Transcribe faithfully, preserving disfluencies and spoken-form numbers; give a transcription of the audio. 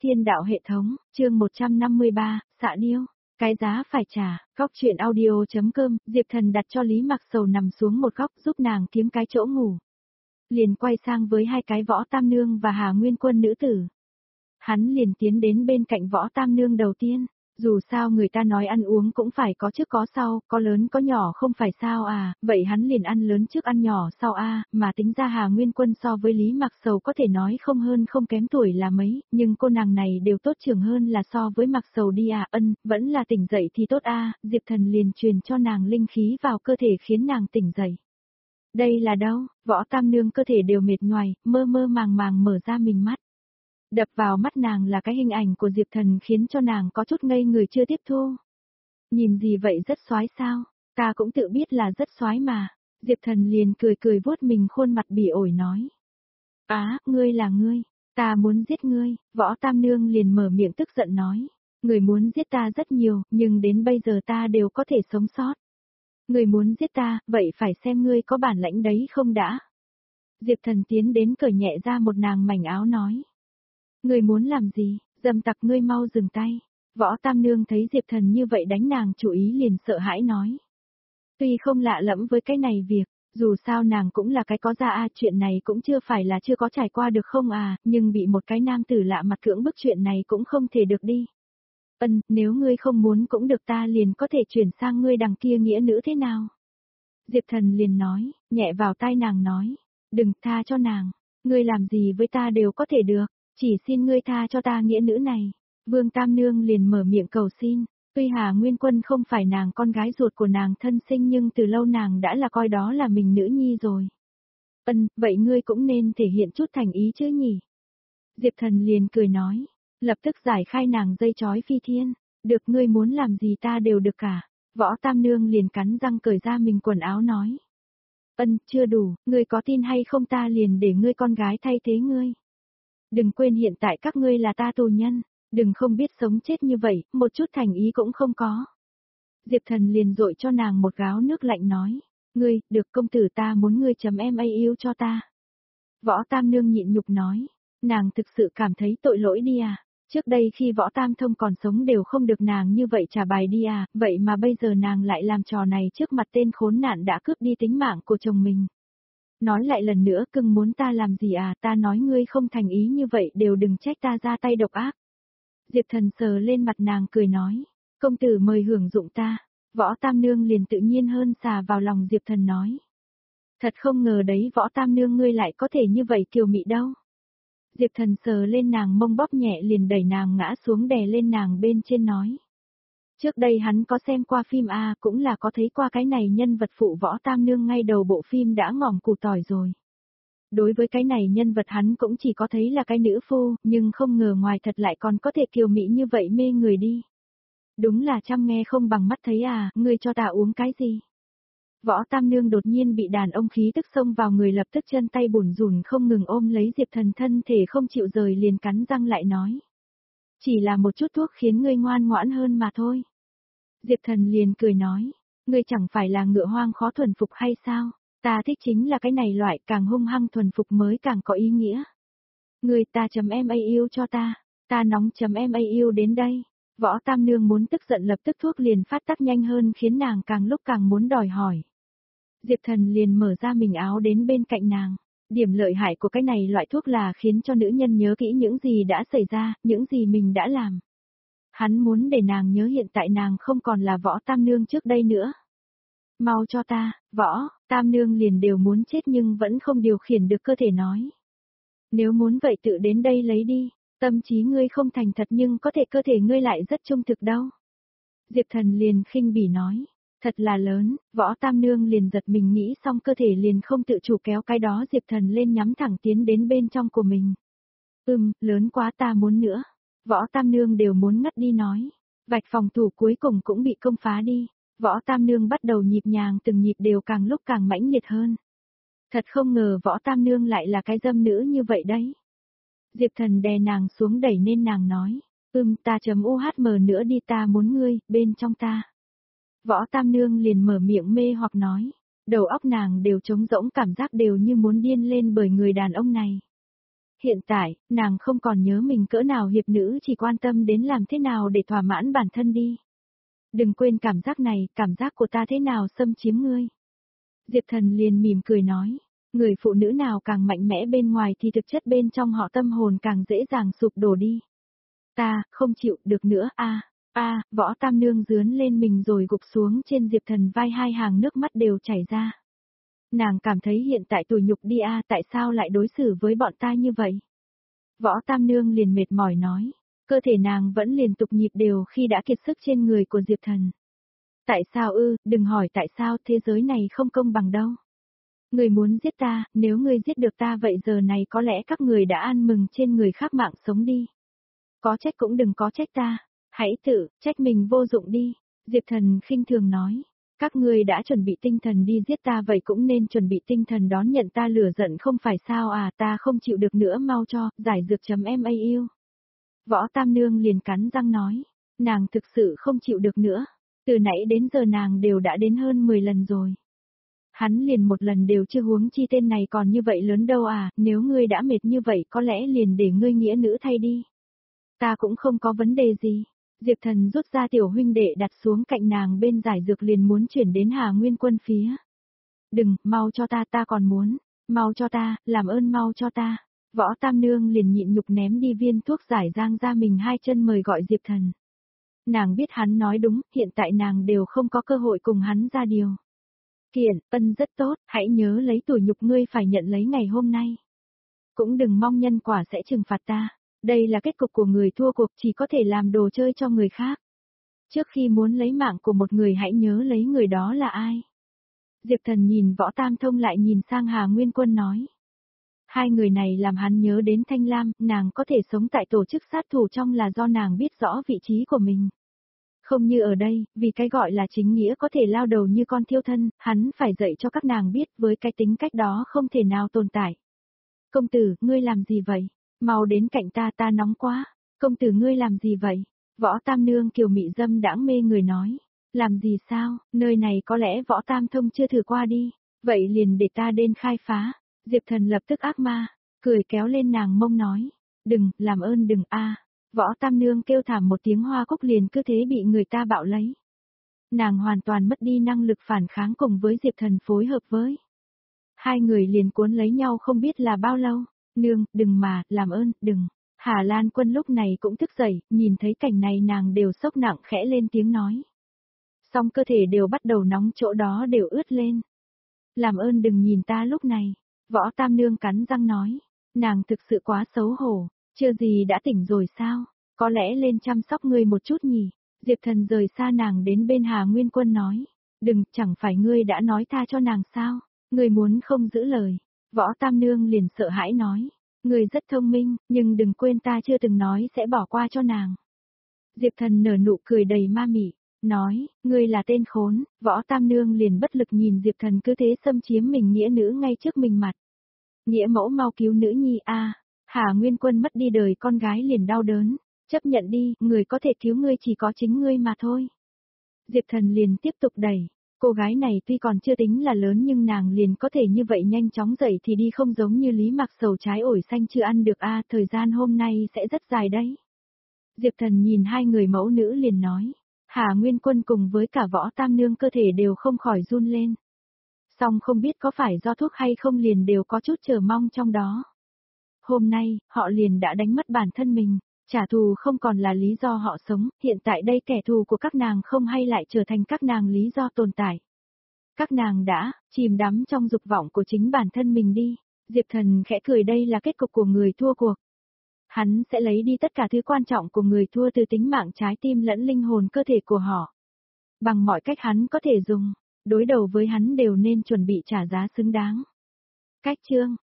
Thiên đạo hệ thống, chương một trăm năm mươi ba, xạ điêu, cái giá phải trả, góc truyện audio.com, Diệp Thần đặt cho Lý Mặc Sầu nằm xuống một góc giúp nàng kiếm cái chỗ ngủ. Liền quay sang với hai cái Võ Tam Nương và Hà Nguyên Quân nữ tử. Hắn liền tiến đến bên cạnh Võ Tam Nương đầu tiên, dù sao người ta nói ăn uống cũng phải có trước có sau, có lớn có nhỏ không phải sao à, vậy hắn liền ăn lớn trước ăn nhỏ sau a, à, mà tính ra Hà Nguyên Quân so với Lý Mặc Sầu có thể nói không hơn không kém tuổi là mấy, nhưng cô nàng này đều tốt trưởng hơn là so với Mặc Sầu đi à, ân, vẫn là tỉnh dậy thì tốt a, à, Diệp Thần liền truyền cho nàng linh khí vào cơ thể khiến nàng tỉnh dậy. Đây là đâu, Võ Tam Nương cơ thể đều mệt nhoài, mơ mơ màng màng mở ra mình mắt. Đập vào mắt nàng là cái hình ảnh của Diệp Thần khiến cho nàng có chút ngây người chưa tiếp thu. Nhìn gì vậy rất xoái sao, ta cũng tự biết là rất xoái mà. Diệp Thần liền cười cười vuốt mình khuôn mặt bỉ ổi nói. Á, ngươi là ngươi, ta muốn giết ngươi, Võ Tam Nương liền mở miệng tức giận nói. Người muốn giết ta rất nhiều, nhưng đến bây giờ ta đều có thể sống sót. Người muốn giết ta, vậy phải xem ngươi có bản lãnh đấy không đã. Diệp Thần tiến đến cởi nhẹ ra một nàng mảnh áo nói. Ngươi muốn làm gì, dâm tặc ngươi mau dừng tay. Võ Tam Nương thấy Diệp Thần như vậy đánh nàng chủ ý liền sợ hãi nói. Tuy không lạ lẫm với cái này việc, dù sao nàng cũng là cái có ra a, chuyện này cũng chưa phải là chưa có trải qua được không à, nhưng bị một cái nam tử lạ mặt cưỡng bức chuyện này cũng không thể được đi. Ân, nếu ngươi không muốn cũng được, ta liền có thể chuyển sang ngươi đằng kia nghĩa nữ thế nào? Diệp Thần liền nói, nhẹ vào tai nàng nói, đừng tha cho nàng, ngươi làm gì với ta đều có thể được. Chỉ xin ngươi tha cho ta nghĩa nữ này. Vương Tam Nương liền mở miệng cầu xin. Tuy Hà Nguyên Quân không phải nàng con gái ruột của nàng thân sinh nhưng từ lâu nàng đã là coi đó là mình nữ nhi rồi. Ân, vậy ngươi cũng nên thể hiện chút thành ý chứ nhỉ? Diệp Thần liền cười nói. Lập tức giải khai nàng dây chói phi thiên. Được, ngươi muốn làm gì ta đều được cả. Võ Tam Nương liền cắn răng cởi ra mình quần áo nói. Ân, chưa đủ, ngươi có tin hay không ta liền để ngươi con gái thay thế ngươi. Đừng quên hiện tại các ngươi là ta tù nhân, đừng không biết sống chết như vậy, một chút thành ý cũng không có. Diệp Thần liền dội cho nàng một gáo nước lạnh nói, ngươi, được công tử ta muốn ngươi chấm em a yêu cho ta. Võ Tam Nương nhịn nhục nói, nàng thực sự cảm thấy tội lỗi đi à, trước đây khi Võ Tam Thông còn sống đều không được nàng như vậy trả bài đi à, vậy mà bây giờ nàng lại làm trò này trước mặt tên khốn nạn đã cướp đi tính mạng của chồng mình. Nói lại lần nữa, cưng muốn ta làm gì à, ta nói ngươi không thành ý như vậy đều đừng trách ta ra tay độc ác. Diệp Thần sờ lên mặt nàng cười nói, công tử mời hưởng dụng ta. Võ Tam Nương liền tự nhiên hơn xà vào lòng Diệp Thần nói. Thật không ngờ đấy Võ Tam Nương ngươi lại có thể như vậy kiều mị đâu. Diệp Thần sờ lên nàng mông bóp nhẹ liền đẩy nàng ngã xuống đè lên nàng bên trên nói. Trước đây hắn có xem qua phim A, cũng là có thấy qua cái này nhân vật phụ Võ Tam Nương ngay đầu bộ phim đã ngỏm củ tỏi rồi. Đối với cái này nhân vật hắn cũng chỉ có thấy là cái nữ phu, nhưng không ngờ ngoài thật lại còn có thể kiều mỹ như vậy mê người đi. Đúng là chăm nghe không bằng mắt thấy à, ngươi cho ta uống cái gì? Võ Tam Nương đột nhiên bị đàn ông khí tức xông vào người, lập tức chân tay bủn rủn không ngừng ôm lấy Diệp Thần, thân thể không chịu rời liền cắn răng lại nói. Chỉ là một chút thuốc khiến ngươi ngoan ngoãn hơn mà thôi. Diệp Thần liền cười nói, ngươi chẳng phải là ngựa hoang khó thuần phục hay sao, ta thích chính là cái này loại càng hung hăng thuần phục mới càng có ý nghĩa. Ngươi ta chấm em a yêu cho ta, ta nóng chấm em a yêu đến đây. Võ Tam Nương muốn tức giận lập tức thuốc liền phát tác nhanh hơn khiến nàng càng lúc càng muốn đòi hỏi. Diệp Thần liền mở ra mình áo đến bên cạnh nàng. Điểm lợi hại của cái này loại thuốc là khiến cho nữ nhân nhớ kỹ những gì đã xảy ra, những gì mình đã làm. Hắn muốn để nàng nhớ hiện tại nàng không còn là Võ Tam Nương trước đây nữa. Mau cho ta, Võ, Tam Nương liền đều muốn chết nhưng vẫn không điều khiển được cơ thể nói. Nếu muốn vậy tự đến đây lấy đi, tâm trí ngươi không thành thật nhưng có thể cơ thể ngươi lại rất trung thực đâu. Diệp Thần liền khinh bỉ nói, thật là lớn, Võ Tam Nương liền giật mình nghĩ xong cơ thể liền không tự chủ kéo cái đó Diệp Thần lên nhắm thẳng tiến đến bên trong của mình. Ừm, lớn quá ta muốn nữa. Võ Tam Nương đều muốn ngất đi nói. Vạch phòng thủ cuối cùng cũng bị công phá đi. Võ Tam Nương bắt đầu nhịp nhàng từng nhịp đều càng lúc càng mãnh liệt hơn. Thật không ngờ Võ Tam Nương lại là cái dâm nữ như vậy đấy. Diệp Thần đè nàng xuống đẩy nên nàng nói. Ừm ta chấm u hát mờ nữa đi, ta muốn ngươi, bên trong ta. Võ Tam Nương liền mở miệng mê hoặc nói. Đầu óc nàng đều trống rỗng, cảm giác đều như muốn điên lên bởi người đàn ông này. Hiện tại, nàng không còn nhớ mình cỡ nào hiệp nữ, chỉ quan tâm đến làm thế nào để thỏa mãn bản thân đi. Đừng quên cảm giác này, cảm giác của ta thế nào xâm chiếm ngươi. Diệp Thần liền mỉm cười nói, người phụ nữ nào càng mạnh mẽ bên ngoài thì thực chất bên trong họ tâm hồn càng dễ dàng sụp đổ đi. Ta, không chịu được nữa a a Võ Tam Nương dướn lên mình rồi gục xuống trên Diệp Thần vai, hai hàng nước mắt đều chảy ra. Nàng cảm thấy hiện tại tủi nhục đi a tại sao lại đối xử với bọn ta như vậy? Võ Tam Nương liền mệt mỏi nói, cơ thể nàng vẫn liên tục nhịp đều khi đã kiệt sức trên người của Diệp Thần. Tại sao ư, đừng hỏi tại sao, thế giới này không công bằng đâu. Người muốn giết ta, nếu ngươi giết được ta vậy giờ này có lẽ các người đã ăn mừng trên người khác mạng sống đi. Có trách cũng đừng có trách ta, hãy tự trách mình vô dụng đi. Diệp Thần khinh thường nói, các ngươi đã chuẩn bị tinh thần đi giết ta vậy cũng nên chuẩn bị tinh thần đón nhận ta lửa giận không phải sao à, ta không chịu được nữa, mau cho, giải dược chấm em a u. Võ Tam Nương liền cắn răng nói, nàng thực sự không chịu được nữa, từ nãy đến giờ nàng đều đã đến hơn mười lần rồi. Hắn liền một lần đều chưa, huống chi tên này còn như vậy lớn đâu à, nếu ngươi đã mệt như vậy có lẽ liền để ngươi nghĩa nữ thay đi. Ta cũng không có vấn đề gì. Diệp Thần rút ra tiểu huynh đệ đặt xuống cạnh nàng bên giải dược liền muốn chuyển đến Hà Nguyên Quân phía. Đừng, mau cho ta, ta còn muốn. Mau cho ta, làm ơn mau cho ta. Võ Tam Nương liền nhịn nhục ném đi viên thuốc giải giang ra mình hai chân mời gọi Diệp Thần. Nàng biết hắn nói đúng, hiện tại nàng đều không có cơ hội cùng hắn ra điều. Kiện, ân rất tốt, hãy nhớ lấy tủi nhục ngươi phải nhận lấy ngày hôm nay. Cũng đừng mong nhân quả sẽ trừng phạt ta. Đây là kết cục của người thua cuộc, chỉ có thể làm đồ chơi cho người khác. Trước khi muốn lấy mạng của một người hãy nhớ lấy người đó là ai. Diệp Thần nhìn Võ Tam Thông lại nhìn sang Hà Nguyên Quân nói. Hai người này làm hắn nhớ đến Thanh Lam, nàng có thể sống tại tổ chức sát thủ trong là do nàng biết rõ vị trí của mình. Không như ở đây, vì cái gọi là chính nghĩa có thể lao đầu như con thiêu thân, hắn phải dạy cho các nàng biết với cái tính cách đó không thể nào tồn tại. Công tử, ngươi làm gì vậy? Mau đến cạnh ta, ta nóng quá. Công tử ngươi làm gì vậy? Võ Tam Nương kiều mị dâm đãng mê người nói. Làm gì sao, nơi này có lẽ Võ Tam Thông chưa thử qua đi. Vậy liền để ta đến khai phá. Diệp Thần lập tức ác ma, cười kéo lên nàng mông nói. Đừng, làm ơn đừng a. Võ Tam Nương kêu thảm một tiếng, hoa cúc liền cứ thế bị người ta bạo lấy. Nàng hoàn toàn mất đi năng lực phản kháng cùng với Diệp Thần phối hợp với. Hai người liền cuốn lấy nhau không biết là bao lâu. Nương, đừng mà, làm ơn, đừng. Hà Lan Quân lúc này cũng thức dậy, nhìn thấy cảnh này nàng đều sốc nặng khẽ lên tiếng nói. Song cơ thể đều bắt đầu nóng, chỗ đó đều ướt lên. Làm ơn đừng nhìn ta lúc này. Võ Tam Nương cắn răng nói. Nàng thực sự quá xấu hổ, chưa gì đã tỉnh rồi sao? Có lẽ lên chăm sóc ngươi một chút nhỉ? Diệp Thần rời xa nàng đến bên Hà Nguyên Quân nói. Đừng, chẳng phải ngươi đã nói tha cho nàng sao? Ngươi muốn không giữ lời. Võ Tam Nương liền sợ hãi nói, ngươi rất thông minh, nhưng đừng quên ta chưa từng nói sẽ bỏ qua cho nàng. Diệp Thần nở nụ cười đầy ma mị, nói, ngươi là tên khốn. Võ Tam Nương liền bất lực nhìn Diệp Thần cứ thế xâm chiếm mình nghĩa nữ ngay trước mình mặt. Nghĩa mẫu mau cứu nữ nhi a. Hà Nguyên Quân mất đi đời con gái liền đau đớn, chấp nhận đi, người có thể cứu ngươi chỉ có chính ngươi mà thôi. Diệp Thần liền tiếp tục đẩy. Cô gái này tuy còn chưa tính là lớn nhưng nàng liền có thể như vậy nhanh chóng dậy thì đi, không giống như Lý Mặc Sầu trái ổi xanh chưa ăn được a, thời gian hôm nay sẽ rất dài đấy. Diệp Thần nhìn hai người mẫu nữ liền nói, Hà Nguyên Quân cùng với cả Võ Tam Nương cơ thể đều không khỏi run lên. Song không biết có phải do thuốc hay không liền đều có chút chờ mong trong đó. Hôm nay, họ liền đã đánh mất bản thân mình. Trả thù không còn là lý do họ sống, hiện tại đây kẻ thù của các nàng không hay lại trở thành các nàng lý do tồn tại. Các nàng đã chìm đắm trong dục vọng của chính bản thân mình đi. Diệp Thần khẽ cười, đây là kết cục của người thua cuộc. Hắn sẽ lấy đi tất cả thứ quan trọng của người thua, từ tính mạng, trái tim lẫn linh hồn cơ thể của họ. Bằng mọi cách hắn có thể dùng, đối đầu với hắn đều nên chuẩn bị trả giá xứng đáng. Cách chương